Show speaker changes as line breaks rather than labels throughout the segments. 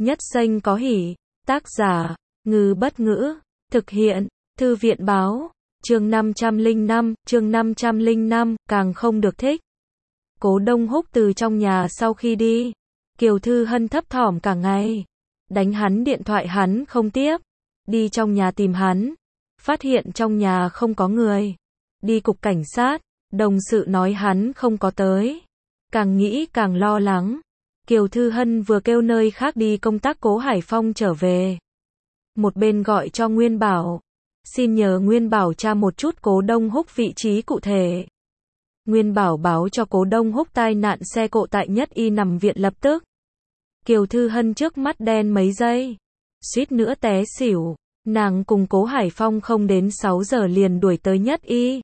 Nhất xanh có hỉ. Tác giả, Ngư Bất Ngữ. Thực hiện, Thư viện Báo. Chương 505, càng không được thích. Cố Đông Húc từ trong nhà sau khi đi. Kiều Thư Hân thấp thỏm cả ngày. Đánh hắn điện thoại hắn không tiếp. Đi trong nhà tìm hắn. Phát hiện trong nhà không có người. Đi cục cảnh sát. Đồng sự nói hắn không có tới. Càng nghĩ càng lo lắng. Kiều Thư Hân vừa kêu nơi khác đi công tác Cố Hải Phong trở về. Một bên gọi cho Nguyên Bảo. Xin nhờ Nguyên Bảo tra một chút Cố Đông Húc vị trí cụ thể. Nguyên Bảo báo cho Cố Đông Húc tai nạn xe cộ tại Nhất Y nằm viện lập tức. Kiều Thư Hân trước mắt đen mấy giây. Suýt nữa té xỉu. Nàng cùng Cố Hải Phong không đến 6 giờ liền đuổi tới Nhất Y.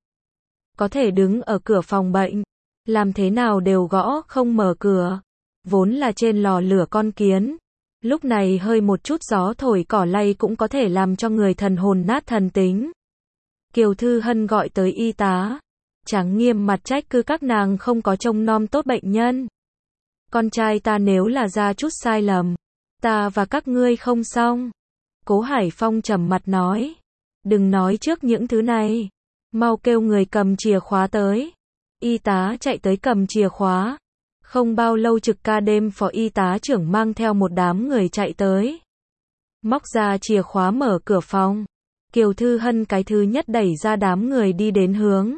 Có thể đứng ở cửa phòng bệnh. Làm thế nào đều gõ không mở cửa. Vốn là trên lò lửa con kiến. Lúc này hơi một chút gió thổi cỏ lay cũng có thể làm cho người thần hồn nát thần tính. Kiều Thư Hân gọi tới y tá. Tráng nghiêm mặt trách cứ các nàng không có trông nom tốt bệnh nhân. Con trai ta nếu là ra chút sai lầm, ta và các ngươi không xong. Cố Hải Phong trầm mặt nói. Đừng nói trước những thứ này. Mau kêu người cầm chìa khóa tới. Y tá chạy tới cầm chìa khóa. Không bao lâu trực ca đêm phó y tá trưởng mang theo một đám người chạy tới. Móc ra chìa khóa mở cửa phòng. Kiều Thư Hân cái thứ nhất đẩy ra đám người đi đến hướng.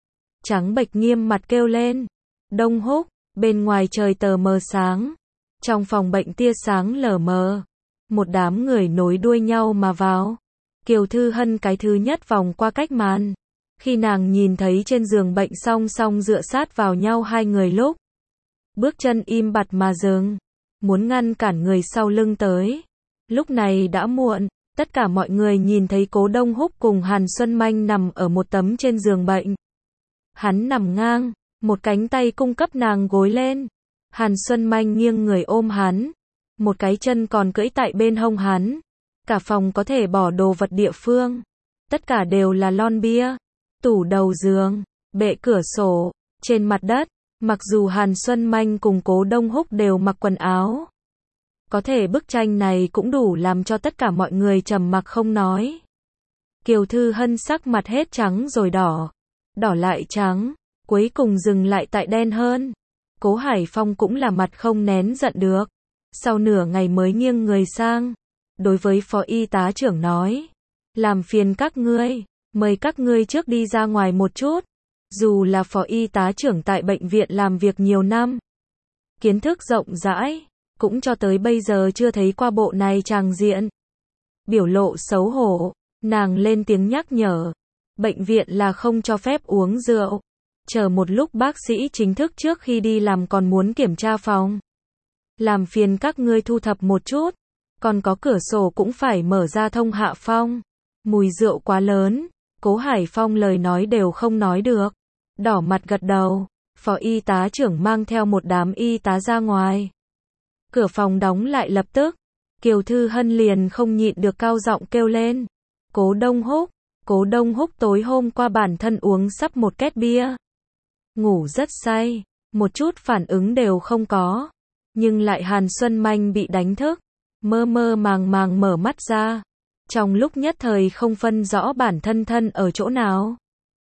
Trắng bệch nghiêm mặt kêu lên. Đông Húc, bên ngoài trời tờ mờ sáng. Trong phòng bệnh tia sáng lờ mờ. Một đám người nối đuôi nhau mà vào. Kiều Thư Hân cái thứ nhất vòng qua cách màn. Khi nàng nhìn thấy trên giường bệnh song song dựa sát vào nhau hai người lúc. Bước chân im bặt mà dừng. Muốn ngăn cản người sau lưng tới. Lúc này đã muộn. Tất cả mọi người nhìn thấy Cố Đông Húc cùng Hàn Xuân Manh nằm ở một tấm trên giường bệnh. Hắn nằm ngang. Một cánh tay cung cấp nàng gối lên. Hàn Xuân Manh nghiêng người ôm hắn. Một cái chân còn cưỡi tại bên hông hắn. Cả phòng có thể bỏ đồ vật địa phương. Tất cả đều là lon bia. Tủ đầu giường. Bệ cửa sổ. Trên mặt đất. Mặc dù Hàn Xuân Manh cùng Cố Đông Húc đều mặc quần áo. Có thể bức tranh này cũng đủ làm cho tất cả mọi người trầm mặc không nói. Kiều Thư Hân sắc mặt hết trắng rồi đỏ. Đỏ lại trắng. Cuối cùng dừng lại tại đen hơn. Cố Hải Phong cũng là mặt không nén giận được. Sau nửa ngày mới nghiêng người sang. Đối với phó y tá trưởng nói. Làm phiền các ngươi. Mời các ngươi trước đi ra ngoài một chút. Dù là phó y tá trưởng tại bệnh viện làm việc nhiều năm. Kiến thức rộng rãi. Cũng cho tới bây giờ chưa thấy qua bộ này tràng diện. Biểu lộ xấu hổ. Nàng lên tiếng nhắc nhở. Bệnh viện là không cho phép uống rượu. Chờ một lúc bác sĩ chính thức trước khi đi làm còn muốn kiểm tra phòng. Làm phiền các ngươi thu thập một chút. Còn có cửa sổ cũng phải mở ra thông hạ phong. Mùi rượu quá lớn. Cố Hải Phong lời nói đều không nói được. Đỏ mặt gật đầu. Phó y tá trưởng mang theo một đám y tá ra ngoài. Cửa phòng đóng lại lập tức. Kiều Thư Hân liền không nhịn được cao giọng kêu lên. Cố Đông Húc. Cố Đông Húc tối hôm qua bản thân uống sắp một két bia. Ngủ rất say. Một chút phản ứng đều không có. Nhưng lại Hàn Xuân Manh bị đánh thức. Mơ mơ màng màng mở mắt ra. Trong lúc nhất thời không phân rõ bản thân thân ở chỗ nào.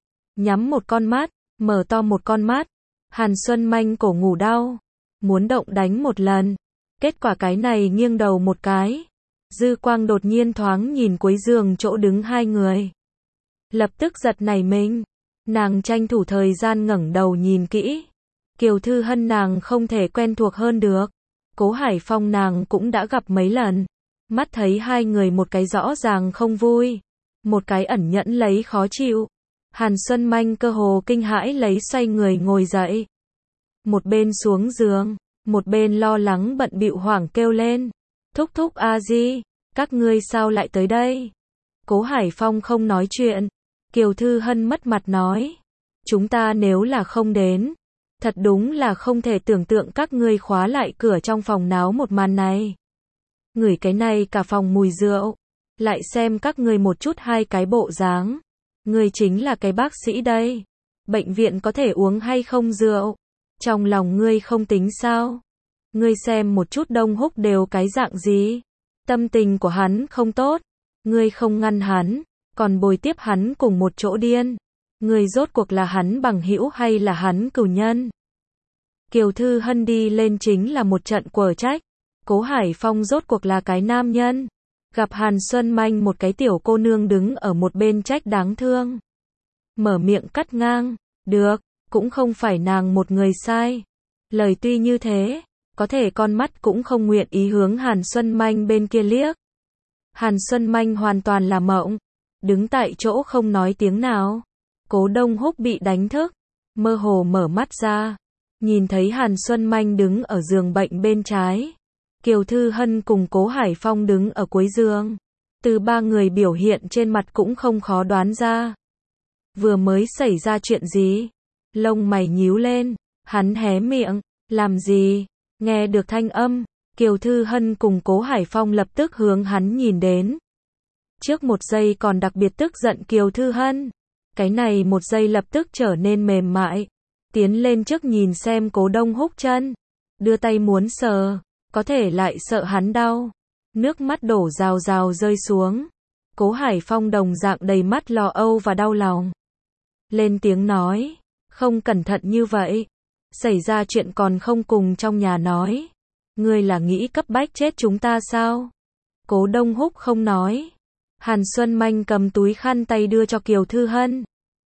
Nhắm một con mắt. Mở to một con mắt. Hàn Xuân Manh cổ ngủ đau. Muốn động đánh một lần. Kết quả cái này nghiêng đầu một cái. Dư quang đột nhiên thoáng nhìn cuối giường chỗ đứng hai người. Lập tức giật nảy mình. Nàng tranh thủ thời gian ngẩng đầu nhìn kỹ. Kiều Thư Hân nàng không thể quen thuộc hơn được. Cố Hải Phong nàng cũng đã gặp mấy lần. Mắt thấy hai người một cái rõ ràng không vui. Một cái ẩn nhẫn lấy khó chịu. Hàn Xuân Manh cơ hồ kinh hãi lấy xoay người ngồi dậy. Một bên xuống giường. Một bên lo lắng bận bịu hoảng kêu lên. Thúc thúc a di. Các ngươi sao lại tới đây? Cố Hải Phong không nói chuyện. Kiều Thư Hân mất mặt nói. Chúng ta nếu là không đến. Thật đúng là không thể tưởng tượng các ngươi khóa lại cửa trong phòng náo một màn này. Ngửi cái này cả phòng mùi rượu. Lại xem các ngươi một chút hai cái bộ dáng. Ngươi chính là cái bác sĩ đây. Bệnh viện có thể uống hay không rượu? Trong lòng ngươi không tính sao? Ngươi xem một chút Đông Húc đều cái dạng gì. Tâm tình của hắn không tốt. Ngươi không ngăn hắn, còn bồi tiếp hắn cùng một chỗ điên. Ngươi rốt cuộc là hắn bằng hữu hay là hắn cừu nhân? Kiều Thư Hân đi lên chính là một trận quở trách. Cố Hải Phong rốt cuộc là cái nam nhân. Gặp Hàn Xuân Manh một cái tiểu cô nương đứng ở một bên trách đáng thương. Mở miệng cắt ngang. Được, cũng không phải nàng một người sai. Lời tuy như thế, có thể con mắt cũng không nguyện ý hướng Hàn Xuân Manh bên kia liếc. Hàn Xuân Manh hoàn toàn là mộng. Đứng tại chỗ không nói tiếng nào. Cố Đông Húc bị đánh thức. Mơ hồ mở mắt ra. Nhìn thấy Hàn Xuân Manh đứng ở giường bệnh bên trái. Kiều Thư Hân cùng Cố Hải Phong đứng ở cuối giường. Từ ba người biểu hiện trên mặt cũng không khó đoán ra. Vừa mới xảy ra chuyện gì? Lông mày nhíu lên. Hắn hé miệng. Làm gì? Nghe được thanh âm. Kiều Thư Hân cùng Cố Hải Phong lập tức hướng hắn nhìn đến. Trước một giây còn đặc biệt tức giận Kiều Thư Hân. Cái này một giây lập tức trở nên mềm mại. Tiến lên trước nhìn xem Cố Đông Húc chân. Đưa tay muốn sờ. Có thể lại sợ hắn đau. Nước mắt đổ rào rào rơi xuống. Cố Hải Phong đồng dạng đầy mắt lo âu và đau lòng. Lên tiếng nói. Không cẩn thận như vậy. Xảy ra chuyện còn không cùng trong nhà nói. Ngươi là nghĩ cấp bách chết chúng ta sao? Cố Đông Húc không nói. Hàn Xuân Manh cầm túi khăn tay đưa cho Kiều Thư Hân.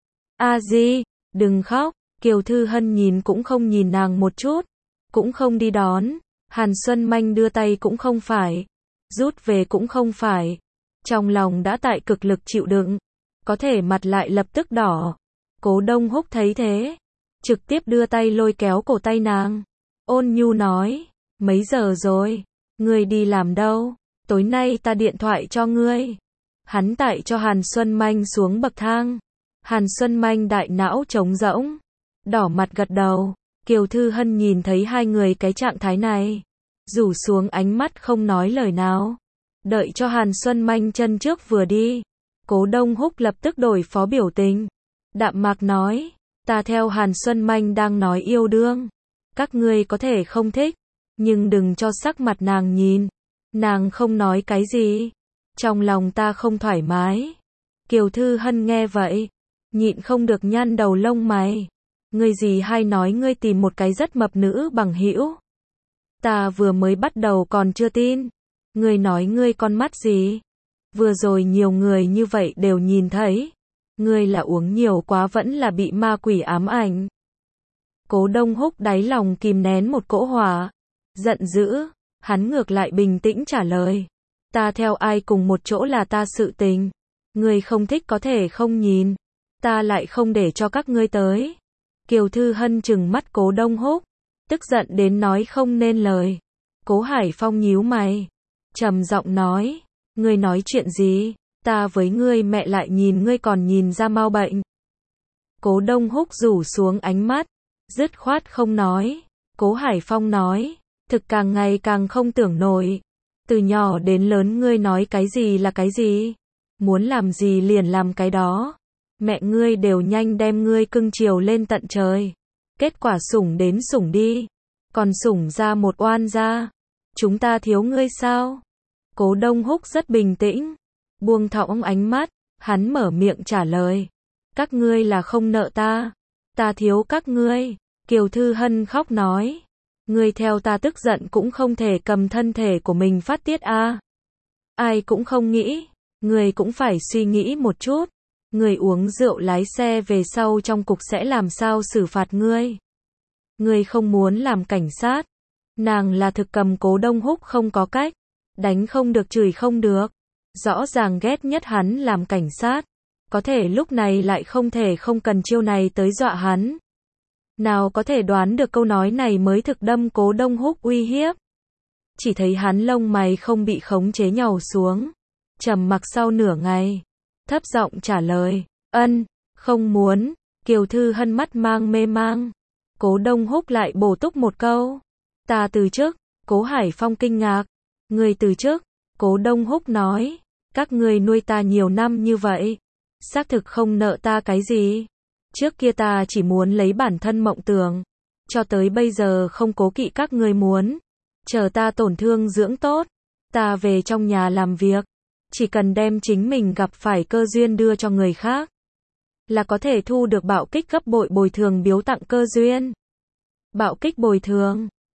A Di, đừng khóc. Kiều Thư Hân nhìn cũng không nhìn nàng một chút. Cũng không đi đón. Hàn Xuân Manh đưa tay cũng không phải. Rút về cũng không phải. Trong lòng đã tại cực lực chịu đựng. Có thể mặt lại lập tức đỏ. Cố Đông Húc thấy thế. Trực tiếp đưa tay lôi kéo cổ tay nàng. Ôn nhu nói. Mấy giờ rồi? Ngươi đi làm đâu? Tối nay ta điện thoại cho ngươi. Hắn tại cho Hàn Xuân Manh xuống bậc thang. Hàn Xuân Manh đại não trống rỗng. Đỏ mặt gật đầu. Kiều Thư Hân nhìn thấy hai người cái trạng thái này. Rủ xuống ánh mắt không nói lời nào. Đợi cho Hàn Xuân Manh chân trước vừa đi. Cố Đông Húc lập tức đổi phó biểu tình. Đạm mạc nói. Ta theo Hàn Xuân Manh đang nói yêu đương. Các ngươi có thể không thích. Nhưng đừng cho sắc mặt nàng nhìn. Nàng không nói cái gì. Trong lòng ta không thoải mái. Kiều Thư Hân nghe vậy. Nhịn không được nhăn đầu lông mày. Ngươi gì hay nói ngươi tìm một cái rất mập nữ bằng hữu. Ta vừa mới bắt đầu còn chưa tin. Ngươi nói ngươi con mắt gì? Vừa rồi nhiều người như vậy đều nhìn thấy. Ngươi là uống nhiều quá vẫn là bị ma quỷ ám ảnh. Cố Đông Húc đáy lòng kìm nén một cỗ hỏa. Giận dữ. Hắn ngược lại bình tĩnh trả lời. Ta theo ai cùng một chỗ là ta sự tình. Ngươi không thích có thể không nhìn. Ta lại không để cho các ngươi tới. Kiều Thư Hân trừng mắt Cố Đông Húc. Tức giận đến nói không nên lời. Cố Hải Phong nhíu mày. Trầm giọng nói. Ngươi nói chuyện gì? Ta với ngươi mẹ lại nhìn ngươi còn nhìn ra mau bệnh. Cố Đông Húc rủ xuống ánh mắt. Dứt khoát không nói. Cố Hải Phong nói. Thực càng ngày càng không tưởng nổi. Từ nhỏ đến lớn ngươi nói cái gì là cái gì. Muốn làm gì liền làm cái đó. Mẹ ngươi đều nhanh đem ngươi cưng chiều lên tận trời. Kết quả sủng đến sủng đi. Còn sủng ra một oan gia. Chúng ta thiếu ngươi sao? Cố Đông Húc rất bình tĩnh. Buông thõng ánh mắt. Hắn mở miệng trả lời. Các ngươi là không nợ ta. Ta thiếu các ngươi. Kiều Thư Hân khóc nói. Ngươi theo ta tức giận cũng không thể cầm thân thể của mình phát tiết a. Ai cũng không nghĩ. Ngươi cũng phải suy nghĩ một chút. Ngươi uống rượu lái xe về sau trong cục sẽ làm sao xử phạt ngươi. Ngươi không muốn làm cảnh sát. Nàng là thực cầm Cố Đông Húc không có cách. Đánh không được chửi không được. Rõ ràng ghét nhất hắn làm cảnh sát. Có thể lúc này lại không thể không cần chiêu này tới dọa hắn. Nào có thể đoán được câu nói này mới thực đâm Cố Đông Húc uy hiếp. Chỉ thấy hắn lông mày không bị khống chế nhàu xuống. Trầm mặc sau nửa ngày. Thấp giọng trả lời. Ân, không muốn. Kiều Thư Hân mắt mang mê mang. Cố Đông Húc lại bổ túc một câu. Ta từ chức. Cố Hải Phong kinh ngạc. Ngươi từ chức. Cố Đông Húc nói. Các ngươi nuôi ta nhiều năm như vậy. Xác thực không nợ ta cái gì. Trước kia ta chỉ muốn lấy bản thân mộng tưởng. Cho tới bây giờ không cố kỵ các ngươi muốn. Chờ ta tổn thương dưỡng tốt, ta về trong nhà làm việc. Chỉ cần đem chính mình gặp phải cơ duyên đưa cho người khác, là có thể thu được bạo kích gấp bội bồi thường biếu tặng cơ duyên. Bạo kích bồi thường.